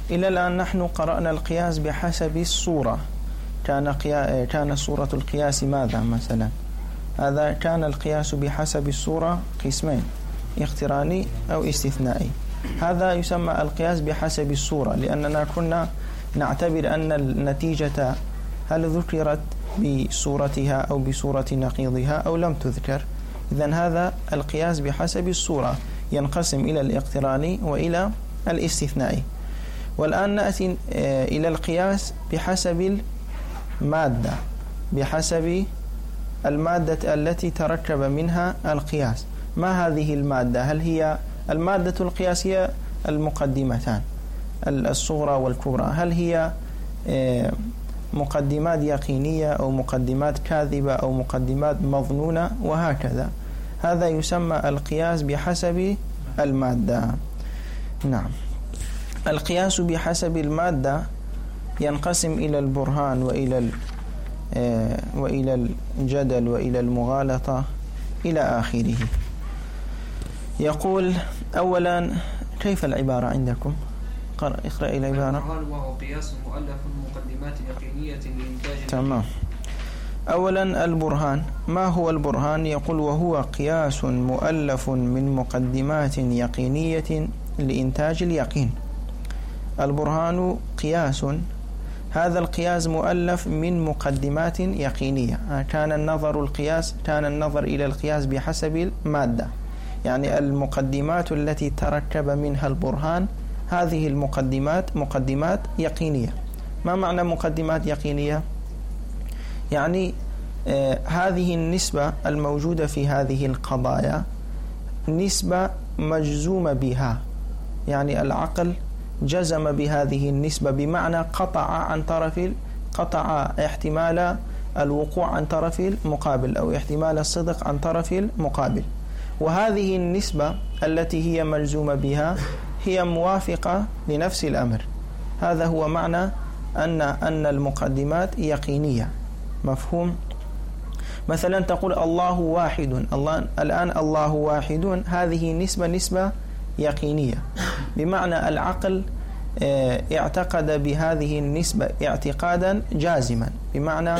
إلى الآن نحن قرأنا القياس بحسب الصورة. كان صورة القياس ماذا مثلا؟ هذا كان القياس بحسب الصورة قسمين، اقتراني أو استثنائي. هذا يسمى القياس بحسب الصورة، لأننا كنا نعتبر أن النتيجة هل ذكرت بصورتها أو بصورة نقيضها أو لم تذكر. إذن هذا القياس بحسب الصورة ينقسم إلى الاقتراني وإلى الاستثنائي. والآن نأتي إلى القياس بحسب المادة، بحسب المادة التي تركب منها القياس. ما هذه المادة؟ هل هي المادة القياسية المقدمتان الصغرى والكبرى؟ هل هي مقدمات يقينية أو مقدمات كاذبة أو مقدمات مظنونة وهكذا؟ هذا يسمى القياس بحسب المادة. نعم. القياس بحسب المادة ينقسم إلى البرهان وإلى الجدل وإلى المغالطة إلى آخره. يقول أولا، كيف العبارة عندكم؟ اقرأ العبارة. البرهان وهو قياس مؤلف مقدمات يقينية لإنتاج. تمام. أولا البرهان. ما هو البرهان؟ يقول وهو قياس مؤلف من مقدمات يقينية لإنتاج اليقين. البرهان قياس، هذا القياس مؤلف من مقدمات يقينية. كان النظر إلى القياس بحسب المادة، يعني المقدمات التي تركب منها البرهان، هذه المقدمات مقدمات يقينية. ما معنى مقدمات يقينية؟ يعني هذه النسبة الموجودة في هذه القضايا نسبة مجزوم بها، يعني العقل جزم بهذه النسبة، بمعنى قطع احتمال الوقوع عن طرف المقابل أو احتمال الصدق عن طرف المقابل. وهذه النسبة التي هي مجزومة بها هي موافقة لنفس الأمر. هذا هو معنى أن المقدمات يقينية. مفهوم؟ مثلا تقول الله واحد، الآن الله واحد، هذه نسبة يقينية، بمعنى العقل اعتقد بهذه النسبة اعتقادا جازما، بمعنى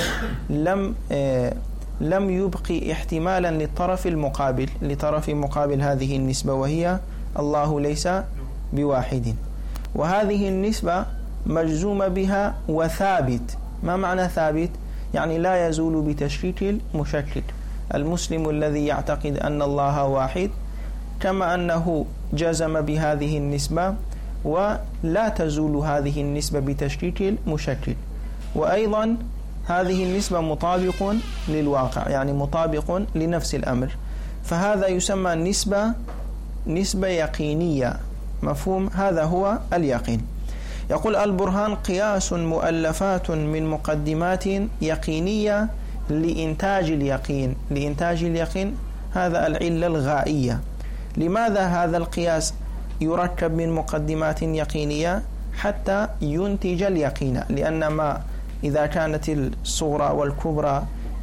لم يبقي احتمالا لطرف مقابل هذه النسبة، وهي الله ليس بواحد. وهذه النسبة مجزوم بها وثابت. ما معنى ثابت؟ يعني لا يزول بتشكيك المشكك. المسلم الذي يعتقد أن الله واحد كما أنه جزم بهذه النسبة، ولا تزول هذه النسبة بتشكيك المشكك. وأيضا هذه النسبة مطابق للواقع، يعني مطابق لنفس الأمر. فهذا يسمى نسبة يقينية. مفهوم؟ هذا هو اليقين. يقول البرهان قياس مؤلفات من مقدمات يقينية لإنتاج اليقين. لإنتاج اليقين هذا العلة الغائية. لماذا هذا القياس يركب من مقدمات يقينية؟ حتى ينتج اليقين. لأن ما إذا كانت الصغرى والكبرى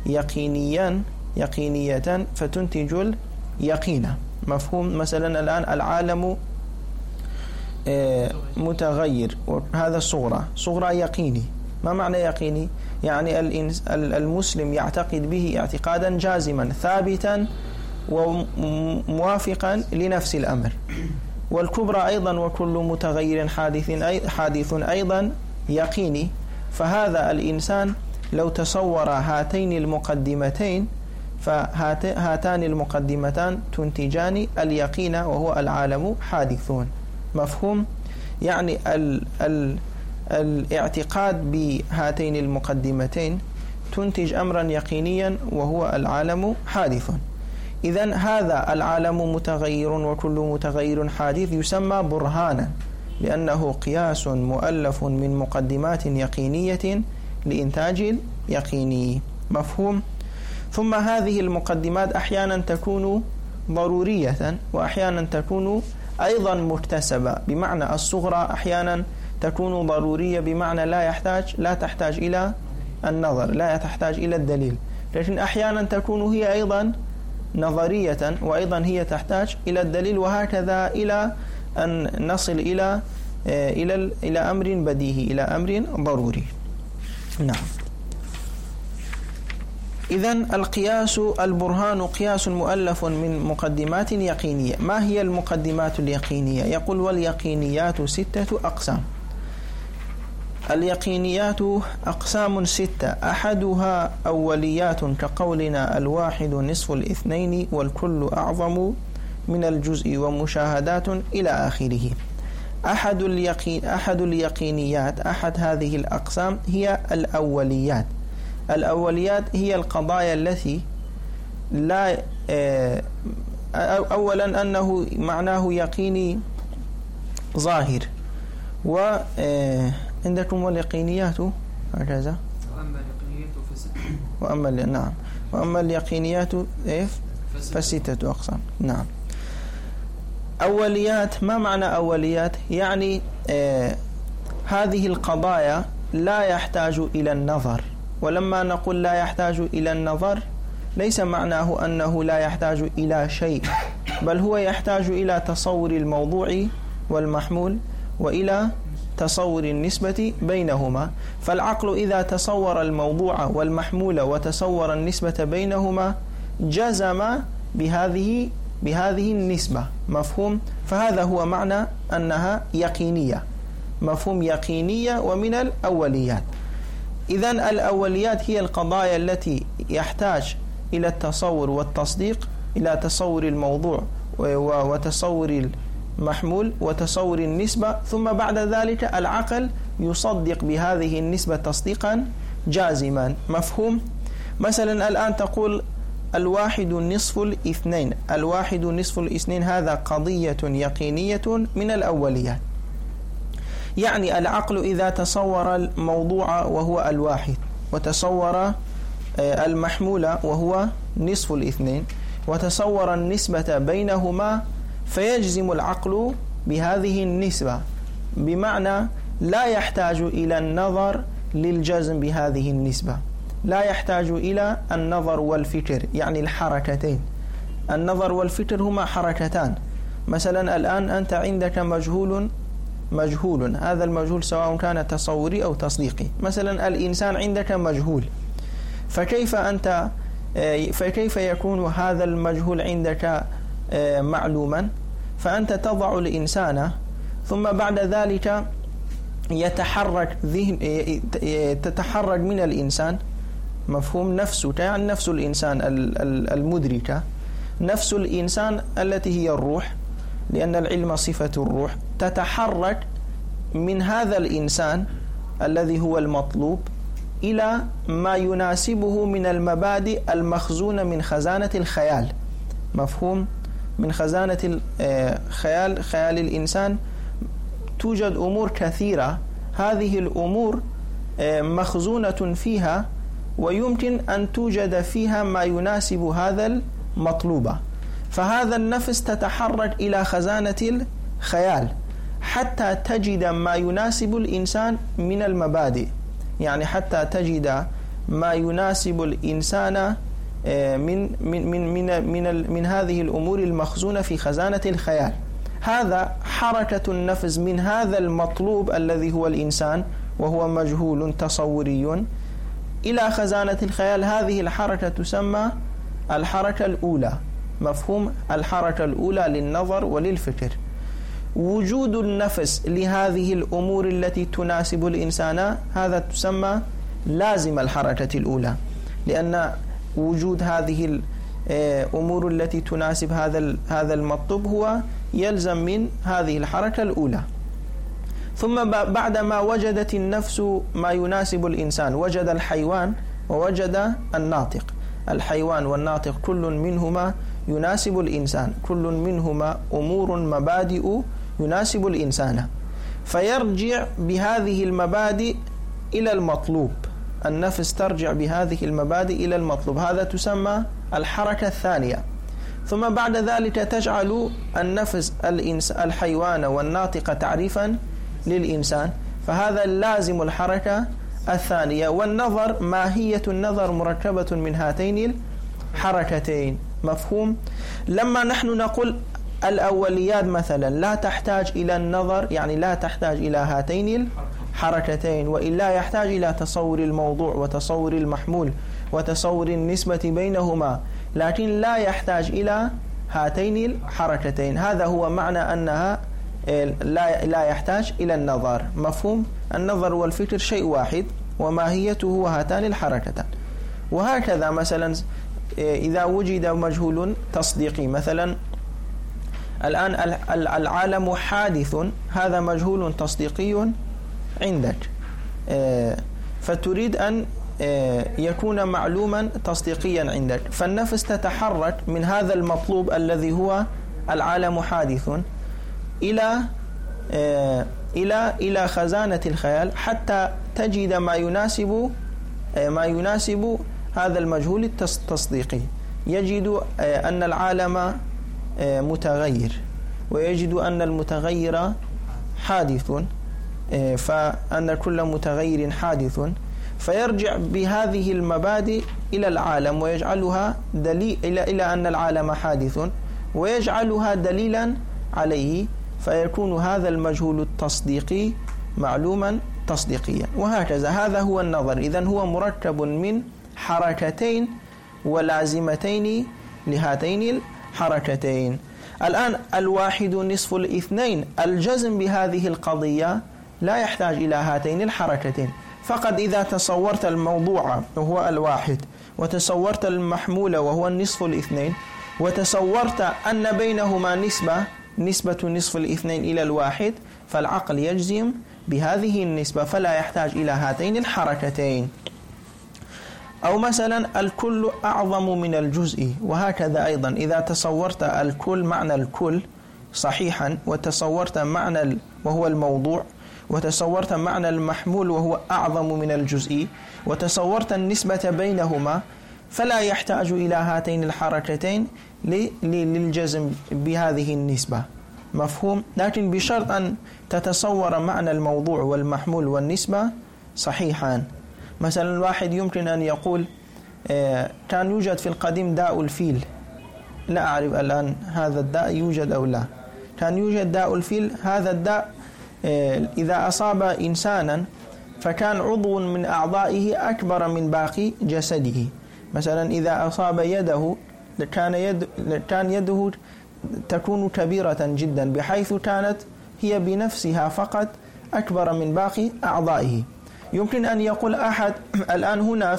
يقينية فتنتج اليقين. مفهوم؟ مثلا الآن العالم متغير، وهذا صغرى يقيني. ما معنى يقيني؟ يعني المسلم يعتقد به اعتقادا جازما ثابتا وموافقا لنفس الأمر. والكبرى أيضا وكل متغير حادث أيضا يقيني. فهذا الإنسان لو تصور هاتين المقدمتين، فهاتان المقدمتان تنتجان اليقين، وهو العالم حادثون. مفهوم؟ يعني الاعتقاد بهاتين المقدمتين تنتج أمرا يقينيا، وهو العالم حادث. إذن هذا العالم متغير وكل متغير حادث يسمى برهانا، لأنه قياس مؤلف من مقدمات يقينية لإنتاج اليقين. مفهوم؟ ثم هذه المقدمات أحيانا تكون ضرورية، وأحيانا تكون أيضا مكتسبة، بمعنى الصغرى أحيانا تكون ضرورية، بمعنى لا تحتاج إلى النظر، لا تحتاج إلى الدليل. لكن أحيانا تكون هي أيضا نظرية، وأيضا هي تحتاج إلى الدليل، وهكذا إلى أن نصل إلى إلى أمر بديهي، إلى أمر ضروري. نعم. إذن القياس البرهان قياس مؤلف من مقدمات يقينية. ما هي المقدمات اليقينية؟ يقول واليقينيات 6 أقسام. اليقينيات أقسام 6، أحدها أوليات كقولنا الواحد نصف الاثنين والكل أعظم من الجزء ومشاهدات إلى آخره. أحد اليقينيات، أحد هذه الأقسام هي الأوليات. الأوليات هي القضايا التي لا أولا أنه معناه يقيني ظاهر، وعندكم واليقينيات هكذا، وأما اليقينيات ف6 أقسام. نعم. أوليات، ما معنى أوليات؟ يعني هذه القضايا لا يحتاج إلى النظر. ولما نقول لا يحتاج إلى النظر ليس معناه أنه لا يحتاج إلى شيء، بل هو يحتاج إلى تصور الموضوع والمحمول وإلى تصور النسبة بينهما. فالعقل إذا تصور الموضوع والمحمول وتصور النسبة بينهما جزم بهذه النسبة. مفهوم؟ فهذا هو معنى أنها يقينية، مفهوم يقينية ومن الأوليات. إذن الأوليات هي القضايا التي يحتاج إلى التصور والتصديق، إلى تصور الموضوع وتصور المحمول وتصور النسبة، ثم بعد ذلك العقل يصدق بهذه النسبة تصديقا جازما. مفهوم؟ مثلا الآن تقول الواحد نصف الاثنين، الواحد نصف الاثنين، هذا قضية يقينية من الأوليات. يعني العقل إذا تصور الموضوع وهو الواحد، وتصور المحمول وهو نصف الاثنين، وتصور النسبة بينهما، فيجزم العقل بهذه النسبة، بمعنى لا يحتاج إلى النظر للجزم بهذه النسبة، لا يحتاج إلى النظر والفكر، يعني الحركتين. النظر والفكر هما حركتان. مثلا الآن أنت عندك مجهول، هذا المجهول سواء كان تصوري أو تصديقي. مثلا الإنسان عندك مجهول، فكيف يكون هذا المجهول عندك معلوما؟ فأنت تضع الإنسان، ثم بعد ذلك تتحرك من الإنسان، مفهوم، نفسك، يعني نفس الإنسان المدركة، نفس الإنسان التي هي الروح، لأن العلم صفة الروح، تتحرك من هذا الإنسان الذي هو المطلوب إلى ما يناسبه من المبادئ المخزونة من خزانة الخيال. مفهوم؟ من خزانة خيال الإنسان توجد أمور كثيرة، هذه الأمور مخزونة فيها، ويمكن أن توجد فيها ما يناسب هذا المطلوب. فهذا النفس تتحرك إلى خزانة الخيال حتى تجد ما يناسب الإنسان من المبادئ، يعني حتى تجد ما يناسب الإنسان من هذه الأمور المخزونة في خزانة الخيال. هذا حركة النفس من هذا المطلوب الذي هو الإنسان وهو مجهول تصوري إلى خزانة الخيال. هذه الحركة تسمى الحركة الأولى. مفهوم؟ الحركة الأولى للنظر وللفكر. وجود النفس لهذه الأمور التي تناسب الإنسان هذا تسمى لازم الحركة الأولى، لأن وجود هذه الأمور التي تناسب هذا المطلوب هو يلزم من هذه الحركة الأولى. ثم بعدما وجدت النفس ما يناسب الإنسان، وجد الحيوان ووجد الناطق. الحيوان والناطق كل منهما يناسب الإنسان، كل منهما أمور مبادئ يناسب الإنسان، فيرجع بهذه المبادئ إلى المطلوب. النفس ترجع بهذه المبادئ إلى المطلوب، هذا تسمى الحركة الثانية. ثم بعد ذلك تجعل النفس الحيوان والناطق تعريفا للإنسان، فهذا لازم الحركة الثانية. والنظر، ماهية النظر مركبة من هاتين الحركتين. مفهوم؟ لما نحن نقول الأوليات مثلا لا تحتاج إلى النظر، يعني لا تحتاج إلى هاتين الحركتين، وإلا يحتاج إلى تصور الموضوع وتصور المحمول وتصور النسبة بينهما، لكن لا يحتاج إلى هاتين الحركتين. هذا هو معنى أنها لا يحتاج إلى النظر. مفهوم؟ النظر والفكر شيء واحد وماهيته هاتان الحركتان. وهكذا مثلا إذا وجد مجهول تصديقي، مثلا الآن العالم حادث، هذا مجهول تصديقي عندك، فتريد أن يكون معلوما تصديقيا عندك، فالنفس تتحرك من هذا المطلوب الذي هو العالم حادث إلى خزانة الخيال حتى تجد ما يناسب هذا المجهول التصديقي. يجد أن العالم متغير، ويجد أن المتغير حادث، فأن كل متغير حادث، فيرجع بهذه المبادئ إلى العالم ويجعلها دليل إلى أن العالم حادث، ويجعلها دليلا عليه، فيكون هذا المجهول التصديقي معلوما تصديقيا. وهكذا هذا هو النظر. إذن هو مركب من حركتين ولازمتين لهاتين الحركتين. الآن الواحد نصف الاثنين، الجزم بهذه القضية لا يحتاج إلى هاتين الحركتين، فقط إذا تصورت الموضوع وهو الواحد، وتصورت المحمول وهو النصف الاثنين، وتصورت أن بينهما نسبة نصف الاثنين إلى الواحد، فالعقل يجزم بهذه النسبة، فلا يحتاج إلى هاتين الحركتين. أو مثلا الكل أعظم من الجزء، وهكذا أيضا إذا تصورت الكل معنى الكل صحيحا، وتصورت معنى وهو الموضوع، وتصورت معنى المحمول وهو أعظم من الجزء، وتصورت النسبة بينهما، فلا يحتاج إلى هاتين الحركتين للجزم بهذه النسبة. مفهوم؟ لكن بشرط أن تتصور معنى الموضوع والمحمول والنسبة صحيحا. مثلا الواحد يمكن أن يقول كان يوجد في القديم داء الفيل، لا أعرف الآن هذا الداء يوجد أو لا. كان يوجد داء الفيل، هذا الداء إذا أصاب إنسانا فكان عضو من أعضائه أكبر من باقي جسده. مثلا إذا أصاب يده كان يده تكون كبيرة جدا، بحيث كانت هي بنفسها فقط أكبر من باقي أعضائه. يمكن أن يقول أحد الآن هنا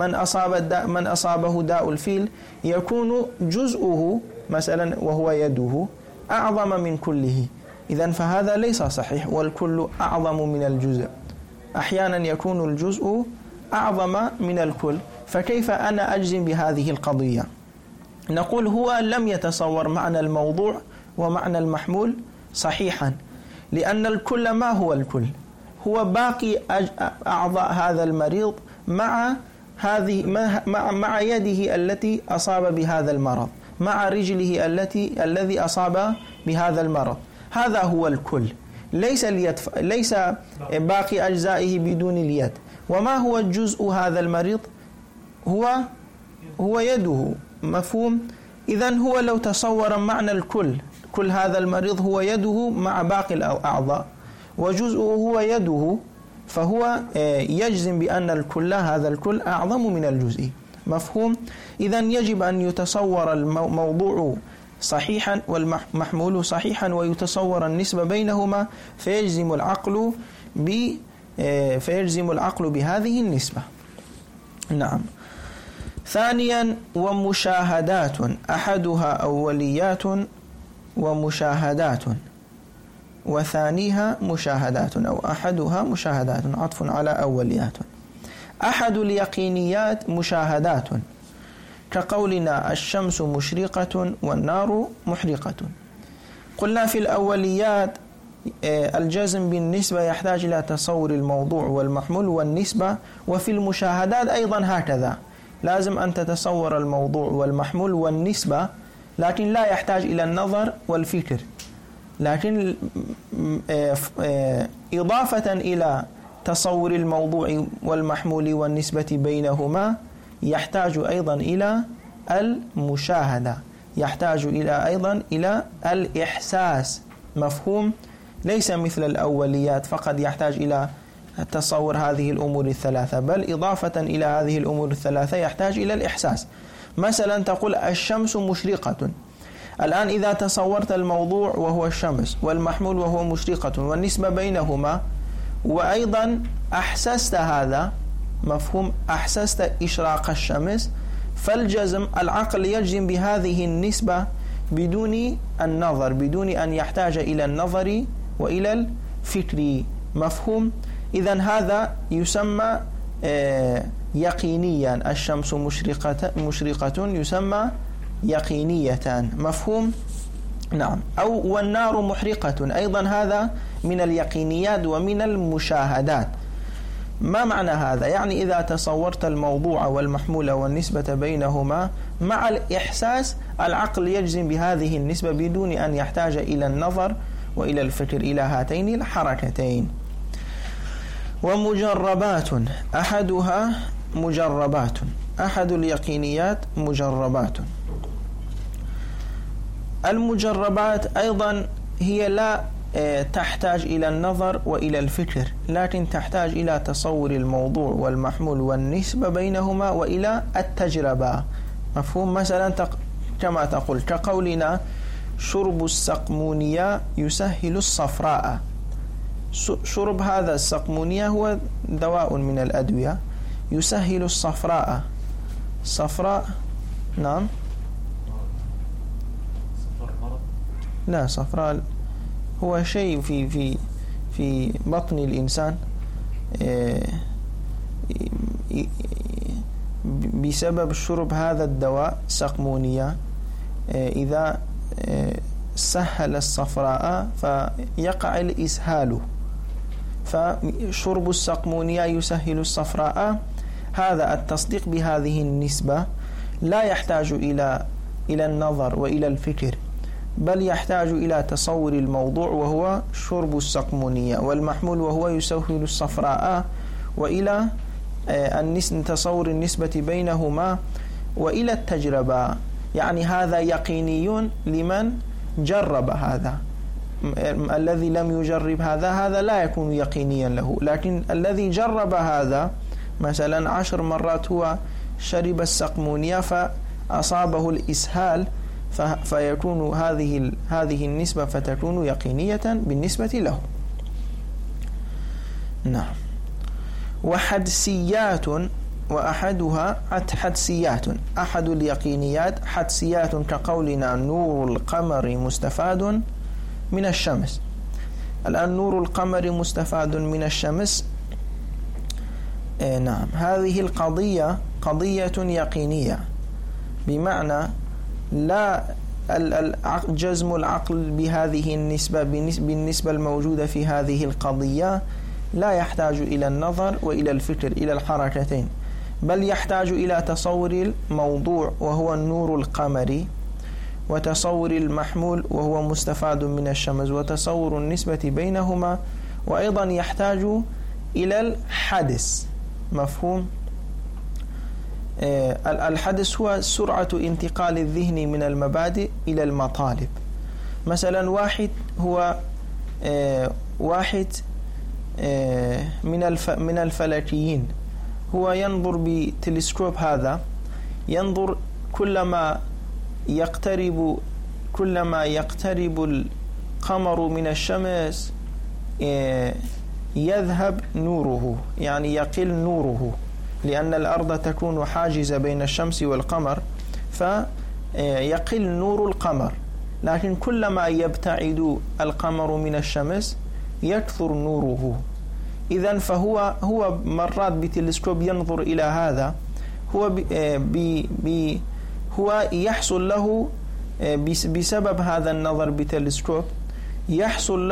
من أصابه داء الفيل يكون جزءه مثلا وهو يده أعظم من كله. إذن فهذا ليس صحيح، والكل أعظم من الجزء. أحيانا يكون الجزء أعظم من الكل، فكيف أنا أجزم بهذه القضية؟ نقول هو لم يتصور معنى الموضوع ومعنى المحمول صحيحا، لأن الكل ما هو الكل؟ هو باقي أعضاء هذا المريض مع يده التي أصاب بهذا المرض، مع رجله الذي أصاب بهذا المرض. هذا هو الكل، ليس باقي أجزائه بدون اليد. وما هو الجزء هذا المريض؟ هو يده. مفهوم؟ إذن هو لو تصور معنى الكل، كل هذا المريض هو يده مع باقي الأعضاء، وجزءه هو يده، فهو يجزم بأن الكل هذا الكل أعظم من الجزء. مفهوم؟ إذن يجب أن يتصور الموضوع صحيحا والمحمول صحيحا، ويتصور النسبة بينهما، فيجزم العقل بهذه النسبة. نعم. ثانيا ومشاهدات، أحدها أوليات ومشاهدات، وثانيها مشاهدات أو أحدها مشاهدات، عطف على أوليات. أحد اليقينيات مشاهدات، كقولنا الشمس مشرقة والنار محرقة. قلنا في الأوليات الجزم بالنسبة يحتاج إلى تصور الموضوع والمحمول والنسبة، وفي المشاهدات أيضا هكذا، لازم أن تتصور الموضوع والمحمول والنسبة، لكن لا يحتاج إلى النظر والفكر. لكن إضافة إلى تصور الموضوع والمحمول والنسبة بينهما يحتاج أيضا إلى المشاهدة، يحتاج أيضا إلى الإحساس، مفهوم؟ ليس مثل الأوليات فقط يحتاج إلى تصور هذه الأمور الثلاثة، بل إضافة إلى هذه الأمور الثلاثة يحتاج إلى الإحساس. مثلا تقول الشمس مشرقة، الآن إذا تصورت الموضوع وهو الشمس والمحمول وهو مشرقة والنسبة بينهما، وأيضا أحسست هذا، مفهوم؟ أحسست إشراق الشمس، فالجزم العقل يجزم بهذه النسبة بدون النظر، بدون أن يحتاج إلى النظر وإلى الفكر، مفهوم؟ إذن هذا يسمى يقينيا، الشمس مشرقة يسمى يقينية، مفهوم؟ نعم. أو والنار محرقة، أيضا هذا من اليقينيات ومن المشاهدات. ما معنى هذا؟ يعني إذا تصورت الموضوع والمحمول والنسبة بينهما مع الإحساس، العقل يجزم بهذه النسبة بدون أن يحتاج إلى النظر وإلى الفكر، إلى هاتين الحركتين. ومجربات، أحدها مجربات، أحد اليقينيات مجربات. المجربات أيضا هي لا تحتاج إلى النظر وإلى الفكر، لكن تحتاج إلى تصور الموضوع والمحمول والنسبة بينهما وإلى التجربة، مفهوم؟ مثلا كما تقول كقولنا شرب السقمونية يسهل الصفراء. شرب هذا السقمونية هو دواء من الأدوية، يسهل الصفراء. صفراء، نعم، لا، صفراء هو شيء في بطن الإنسان بسبب شرب هذا الدواء سقمونية، إذا سهل الصفراء فيقع الإسهال، فشرب السقمونية يسهل الصفراء. هذا التصديق بهذه النسبة لا يحتاج إلى النظر وإلى الفكر، بل يحتاج إلى تصور الموضوع وهو شرب السقمونية، والمحمول وهو يسهل الصفراء، وإلى تصور النسبة بينهما، وإلى التجربة. يعني هذا يقيني لمن جرب هذا. الذي لم يجرب هذا لا يكون يقينيا له، لكن الذي جرب هذا مثلا 10 مرات هو شرب السقمونية فأصابه الإسهال، فيكون هذه النسبة فتكون يقينية بالنسبة له. نعم. وحدسيات، وأحدها حدسيات، أحد اليقينيات حدسيات كقولنا نور القمر مستفاد من الشمس. الآن نور القمر مستفاد من الشمس، نعم، هذه القضية قضية يقينية، بمعنى لا جزم العقل بهذه النسبة بالنسبة الموجودة في هذه القضية لا يحتاج إلى النظر وإلى الفكر، إلى الحركتين، بل يحتاج إلى تصور الموضوع وهو النور القمري، وتصور المحمول وهو مستفاد من الشمس، وتصور النسبة بينهما، وأيضا يحتاج إلى الحدث، مفهوم؟ الحدث هو سرعة انتقال الذهن من المبادئ إلى المطالب. مثلا واحد من الفلكيين هو ينظر بتلسكوب، هذا ينظر كلما يقترب القمر من الشمس يذهب نوره، يعني يقل نوره، لأن الأرض تكون حاجزة بين الشمس والقمر، فيقل نور القمر. لكن كلما يبتعد القمر من الشمس يكثر نوره. إذن فهو مرات بتلسكوب ينظر إلى هذا، هو يحصل له بسبب هذا النظر بتلسكوب يحصل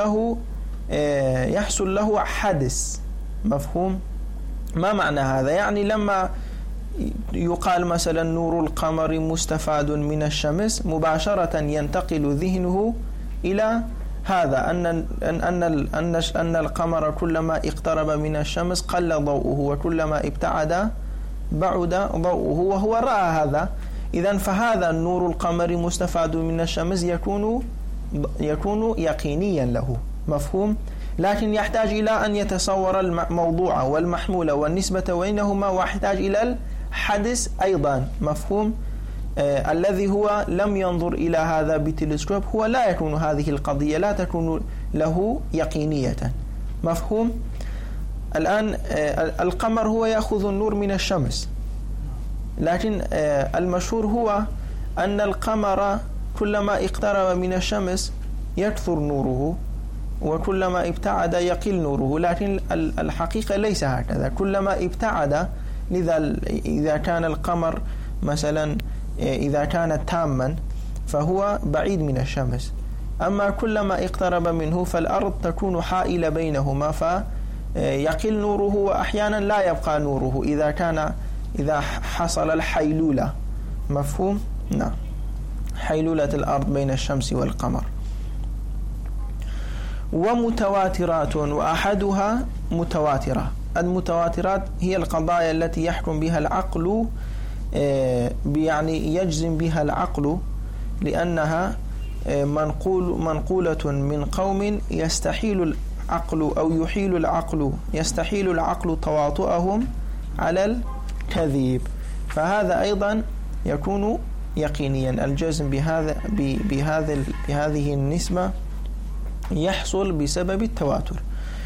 له حدث، مفهوم؟ ما معنى هذا؟ يعني لما يقال مثلا نور القمر مستفاد من الشمس، مباشرة ينتقل ذهنه إلى هذا أن القمر كلما اقترب من الشمس قل ضوءه، وكلما ابتعد بعد ضوءه، وهو رأى هذا. إذن فهذا النور القمري مستفاد من الشمس يكون يقينيا له، مفهوم؟ لكن يحتاج إلى أن يتصور الموضوع والمحمول والنسبة بينهما، ويحتاج إلى الحدث أيضا، مفهوم؟ الذي هو لم ينظر إلى هذا بتلسكوب هو لا يكون هذه القضية لا تكون له يقينية، مفهوم؟ الآن القمر هو يأخذ النور من الشمس، لكن المشهور هو أن القمر كلما اقترب من الشمس يكثر نوره، وكلما ابتعد يقل نوره، لكن الحقيقة ليس هكذا. كلما ابتعد، لذا إذا كان القمر مثلا إذا كان تاما فهو بعيد من الشمس، أما كلما اقترب منه فالأرض تكون حائلة بينهما فيقل نوره، وأحيانا لا يبقى نوره إذا حصل الحيلولة، مفهوم؟ نعم، حيلولة الأرض بين الشمس والقمر. ومتواترات، وأحدها متواترة. المتواترات هي القضايا التي يحكم بها العقل، يعني يجزم بها العقل، لأنها منقولة من قوم يستحيل العقل تواطؤهم على الكذب، فهذا أيضا يكون يقينيا. الجزم بهذه النسبة يحصل بسبب التواتر،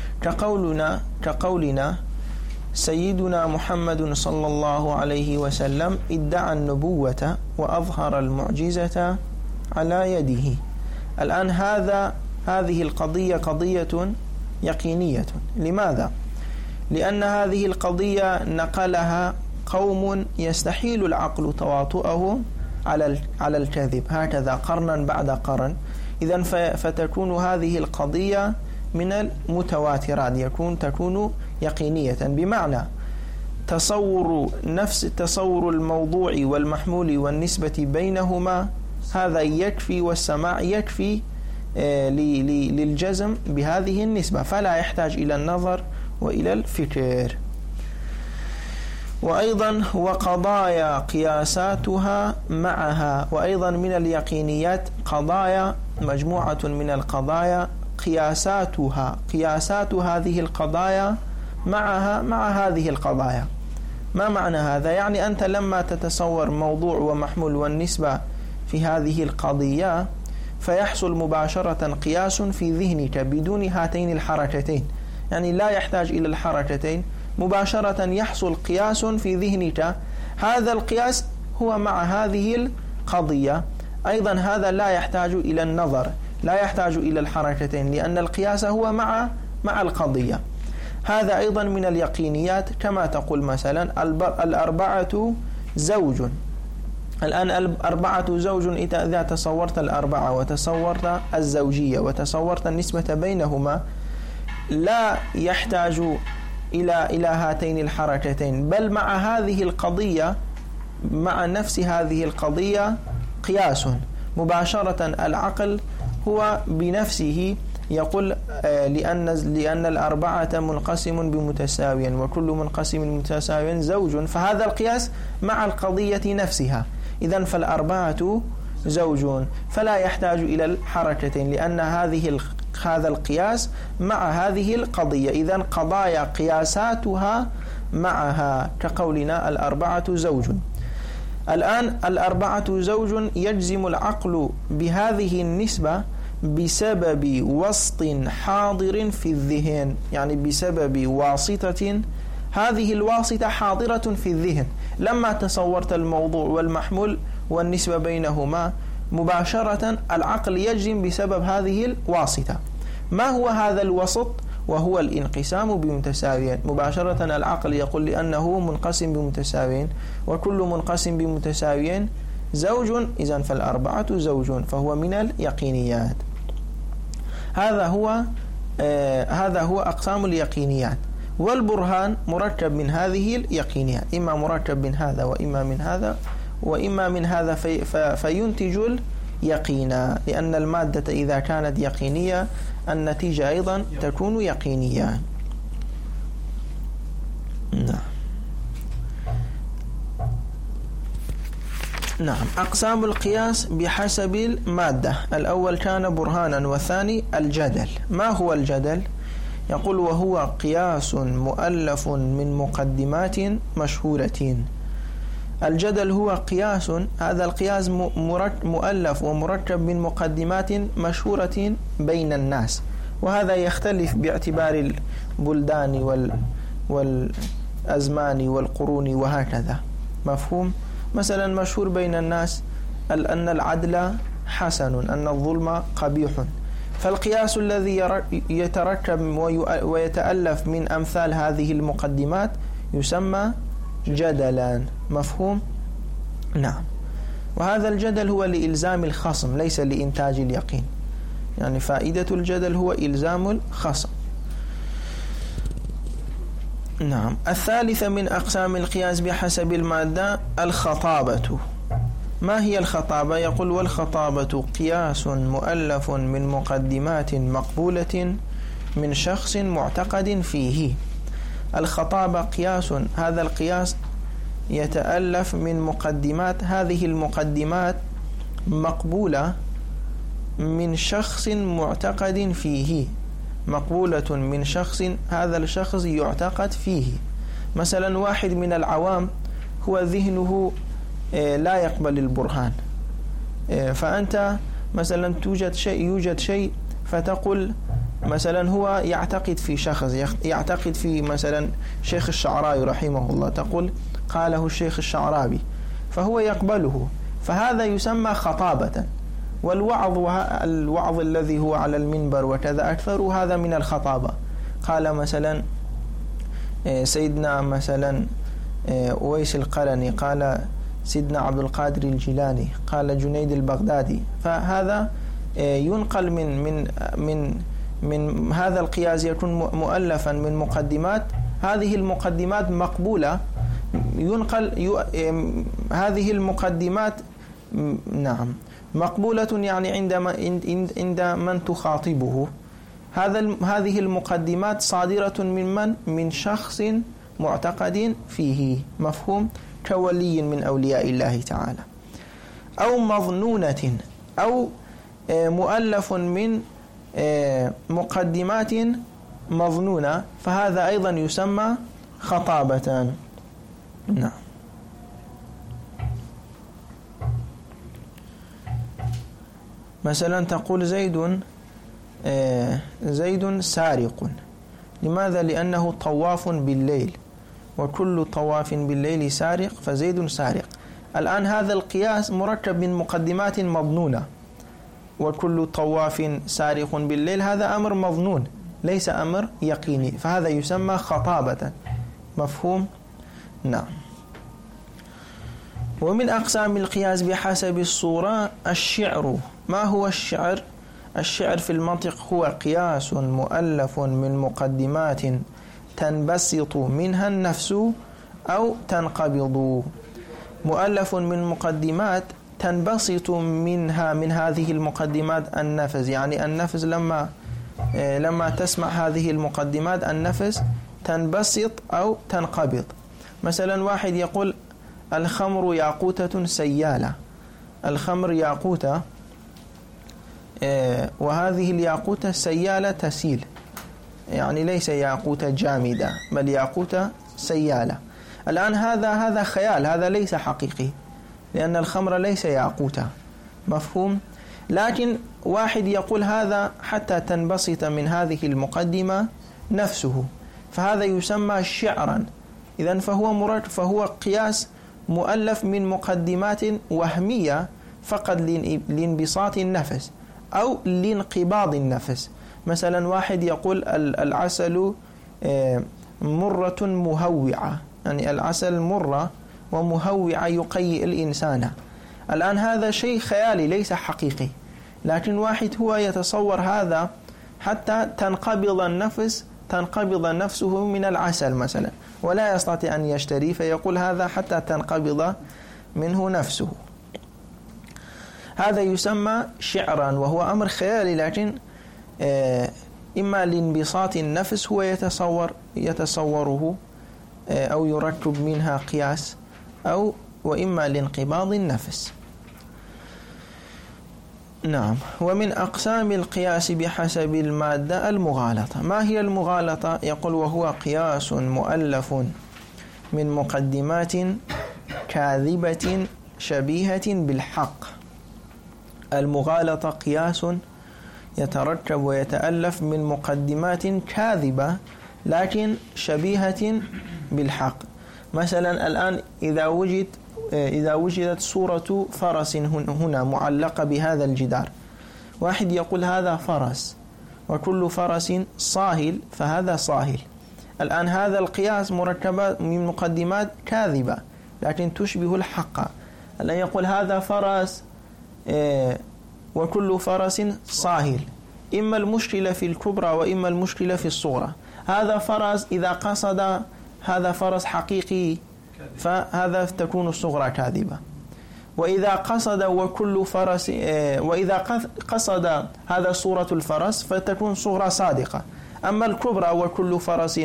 كقولنا سيدنا محمد صلى الله عليه وسلم ادعى النبوة وأظهر المعجزة على يده. الآن هذه القضية قضية يقينية. لماذا؟ لأن هذه القضية نقلها قوم يستحيل العقل تواطؤه على الكذب، هكذا قرنا بعد قرن. إذن فتكون هذه القضية من المتواترات، تكون يقينية، بمعنى تصور الموضوع والمحمول والنسبة بينهما، هذا يكفي، والسماع يكفي للجزم بهذه النسبة، فلا يحتاج إلى النظر وإلى الفكر. وأيضا وقضايا قياساتها معها، وأيضا من اليقينيات قضايا، مجموعة من القضايا قياسات هذه القضايا مع هذه القضايا. ما معنى هذا؟ يعني أنت لما تتصور موضوع ومحمول والنسبة في هذه القضية فيحصل مباشرة قياس في ذهنك بدون هاتين الحركتين، يعني لا يحتاج إلى الحركتين، مباشرة يحصل قياس في ذهنك. هذا القياس هو مع هذه القضية أيضا، هذا لا يحتاج إلى النظر، لا يحتاج إلى الحركتين، لأن القياس هو مع القضية. هذا أيضا من اليقينيات، كما تقول مثلا الأربعة زوج. الآن الأربعة زوج، إذا تصورت الأربعة وتصورت الزوجية وتصورت النسبة بينهما لا يحتاج إلى هاتين الحركتين، بل مع هذه القضية، مع نفس هذه القضية قياس مباشرة. العقل هو بنفسه يقول لأن الأربعة منقسم بمتساوي، وكل منقسم متساوي زوج، فهذا القياس مع القضية نفسها. إذن فالأربعة زوج، فلا يحتاج إلى الحركتين، لأن هذا القياس مع هذه القضية. إذن قضايا قياساتها معها، كقولنا الأربعة زوج. الآن الأربعة زوج يجزم العقل بهذه النسبة بسبب وسط حاضر في الذهن، يعني بسبب واسطة، هذه الواسطة حاضرة في الذهن. لما تصورت الموضوع والمحمول والنسبة بينهما مباشرة العقل يجزم بسبب هذه الواسطة. ما هو هذا الوسط؟ وهو الانقسام بمتساويين. مباشرة العقل يقول لأنه منقسم بمتساويين، وكل منقسم بمتساويين زوج، إذن فالأربعة زوج، فهو من اليقينيات. هذا هو أقسام اليقينيات. والبرهان مركب من هذه اليقينيات، إما مركب من هذا وإما من هذا وإما من هذا، فينتج اليقين، لأن المادة إذا كانت يقينية النتيجة أيضا تكون يقينية. نعم. نعم. أقسام القياس بحسب المادة: الأول كان برهانا، والثاني الجدل. ما هو الجدل؟ يقول: وهو قياس مؤلف من مقدمات مشهورة. الجدل هو قياس، هذا القياس مؤلف ومركب من مقدمات مشهورة بين الناس، وهذا يختلف باعتبار البلدان والأزمان والقرون وهكذا. مفهوم؟ مثلا مشهور بين الناس أن العدل حسن، أن الظلم قبيح، فالقياس الذي يتركب ويتألف من أمثال هذه المقدمات يسمى جدلا. مفهوم؟ نعم. وهذا الجدل هو لإلزام الخصم ليس لإنتاج اليقين، يعني فائدة الجدل هو إلزام الخصم. نعم. الثالثة من أقسام القياس بحسب المادة الخطابة. ما هي الخطابة؟ يقول: والخطابة قياس مؤلف من مقدمات مقبولة من شخص معتقد فيه. الخطابة قياس، هذا القياس يتألف من مقدمات، هذه المقدمات مقبولة من شخص معتقد فيه، مقبولة من شخص، هذا الشخص يعتقد فيه. مثلا واحد من العوام هو ذهنه لا يقبل البرهان، فأنت مثلا يوجد شيء فتقول مثلا هو يعتقد في شخص، يعتقد في مثلا شيخ الشعراوي رحمه الله، تقول قاله الشيخ الشعراوي، فهو يقبله، فهذا يسمى خطابة. والوعظ الذي هو على المنبر وكذا أكثر، هذا من الخطابة. قال مثلا سيدنا مثلا أويس القرني، قال سيدنا عبد القادر الجيلاني، قال جنيد البغدادي، فهذا ينقل من هذا القياس، يكون مؤلفا من مقدمات، هذه المقدمات مقبولة، ينقل هذه المقدمات نعم مقبولة، يعني عند من تخاطبه، هذه المقدمات صادرة من شخص معتقد فيه. مفهوم؟ كولي من أولياء الله تعالى، أو مظنونة، أو مؤلف من مقدمات مظنونة، فهذا أيضا يسمى خطابة. نعم. مثلا تقول زيد سارق. لماذا؟ لأنه طواف بالليل، وكل طواف بالليل سارق، فزيد سارق. الآن هذا القياس مركب من مقدمات مظنونة، وكل طواف سارق بالليل، هذا أمر مظنون ليس أمر يقيني، فهذا يسمى خطابة. مفهوم؟ نعم. ومن أقسام القياس بحسب الصورة الشعر. ما هو الشعر؟ الشعر في المنطق هو قياس مؤلف من مقدمات تنبسط منها النفس أو تنقبض. مؤلف من مقدمات تنبسط منها، من هذه المقدمات النفس، يعني النفس لما تسمع هذه المقدمات النفس تنبسط أو تنقبض. مثلا واحد يقول: الخمر ياقوتة سيالة. الخمر ياقوتة، وهذه الياقوتة سيالة تسيل، يعني ليس ياقوتة جامدة بل ياقوتة سيالة. الآن هذا خيال، هذا ليس حقيقي، لأن الخمر ليس ياقوتة. مفهوم؟ لكن واحد يقول هذا حتى تنبسط من هذه المقدمة نفسه، فهذا يسمى شعرا. إذن فهو قياس مؤلف من مقدمات وهمية فقط لانبساط النفس أو لانقباض النفس. مثلا واحد يقول العسل مرة مهوعة، يعني العسل مرة ومهوعة يقيئ الإنسان. الآن هذا شيء خيالي ليس حقيقي، لكن واحد هو يتصور هذا حتى تنقبض نفسه من العسل مثلا، ولا يستطيع أن يشتري، فيقول هذا حتى تنقبض منه نفسه. هذا يسمى شعرا، وهو أمر خيالي، لكن إما لانبساط النفس هو يتصوره أو يركب منها قياس، أو وإما لانقباض النفس. نعم. ومن أقسام القياس بحسب المادة المغالطة. ما هي المغالطة؟ يقول وهو قياس مؤلف من مقدمات كاذبة شبيهة بالحق. المغالطة قياس يترتب ويتألف من مقدمات كاذبة لكن شبيهة بالحق. مثلا الآن إذا وجدت صورة فرس هنا معلقة بهذا الجدار، واحد يقول هذا فرس وكل فرس صاهل، فهذا صاهل. الآن هذا القياس مركب من مقدمات كاذبة لكن تشبه الحق. الآن يقول هذا فرس وكل فرس صاهل، إما المشكلة في الكبرى وإما المشكلة في الصغرى. هذا فرس إذا قصد هذا فرس حقيقي فهذا تكون الصغرى كاذبة، وإذا قصد وكل فرس وإذا قصد هذا صورة الفرس فتكون صغرى صادقة. أما الكبرى وكل فرس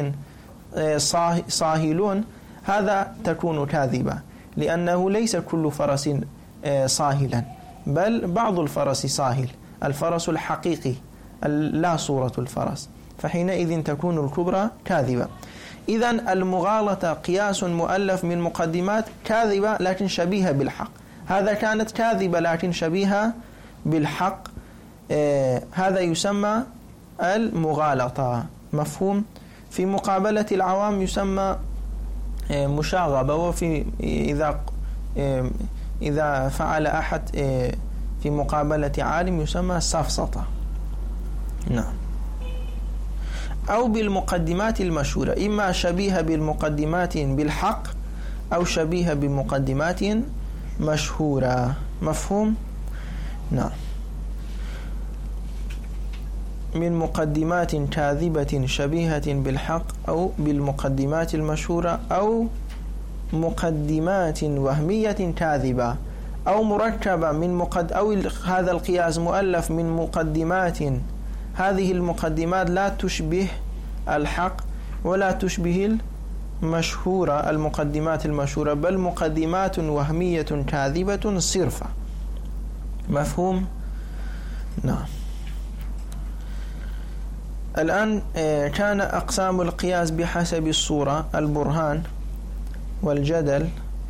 صاهلون هذا تكون كاذبة، لأنه ليس كل فرس صاهلا بل بعض الفرس صاهل، الفرس الحقيقي لا صورة الفرس، فحينئذ تكون الكبرى كاذبة. إذن المغالطة قياس مؤلف من مقدمات كاذبة لكن شبيهة بالحق. هذا كانت كاذبة لكن شبيهة بالحق، هذا يسمى المغالطة. مفهوم؟ في مقابلة العوام يسمى مشاغبة، وفي إذا فعل أحد في مقابلة عالم يسمى سفسطة. نعم. أو بالمقدمات المشهورة، إما شبيهة بالمقدمات بالحق أو شبيهة بمقدمات مشهورة. مفهوم؟ نعم. من مقدمات كاذبة شبيهة بالحق أو بالمقدمات المشهورة أو مقدمات وهمية كاذبة أو مركبة من أو هذا القياس مؤلف من مقدمات، هذه المقدمات لا تشبه الحق ولا تشبه المشهورة المقدمات المشهورة، بل مقدمات وهمية كاذبة صرفة. مفهوم؟ نعم. الآن كان أقسام القياس بحسب الصورة البرهان والجدل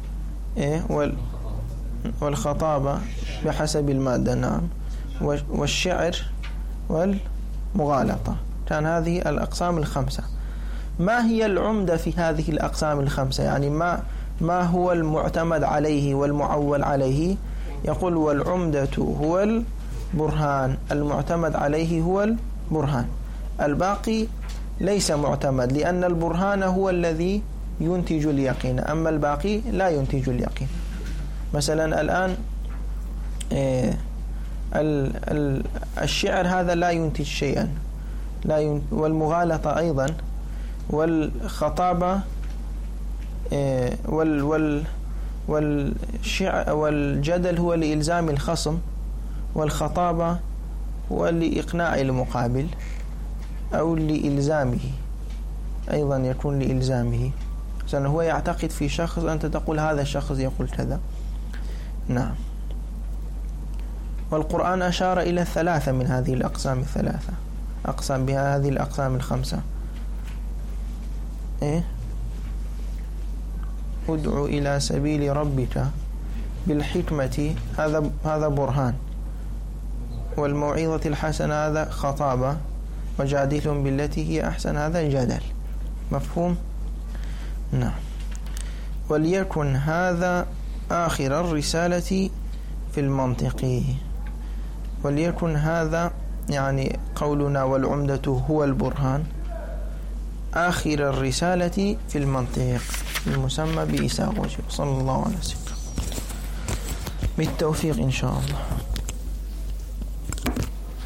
والخطابة بحسب المادة. نعم. والشعر والمغالطة. كان هذه الأقسام الخمسة. ما هي العمدة في هذه الأقسام الخمسة؟ يعني ما هو المعتمد عليه والمعول عليه؟ يقول والعمدة هو البرهان، المعتمد عليه هو البرهان، الباقي ليس معتمد، لأن البرهان هو الذي ينتج اليقين، أما الباقي لا ينتج اليقين. مثلا الآن الشعر هذا لا ينتج شيئا، والمغالطة أيضا، والخطابة والجدل هو لإلزام الخصم، والخطابة هو لإقناع المقابل أو لإلزامه، أيضا يكون لإلزامه. مثلا هو يعتقد في شخص، أنت تقول هذا الشخص يقول كذا. نعم. والقرآن أشار إلى الثلاثة من هذه الأقسام الثلاثة، أقسام بها هذه الأقسام الخمسة. ادع إلى سبيل ربك بالحكمة، هذا برهان، والموعظة الحسنة هذا خطابة، وجادلهم بالتي هي أحسن هذا جدل. مفهوم؟ نعم. وليكن هذا آخر الرسالة في المنطق. وليكن هذا يعني قولنا والعمدة هو البرهان آخر الرسالة في المنطق المسمى بإساغوجي. صلى الله عليه وسلم. بالتوفيق إن شاء الله.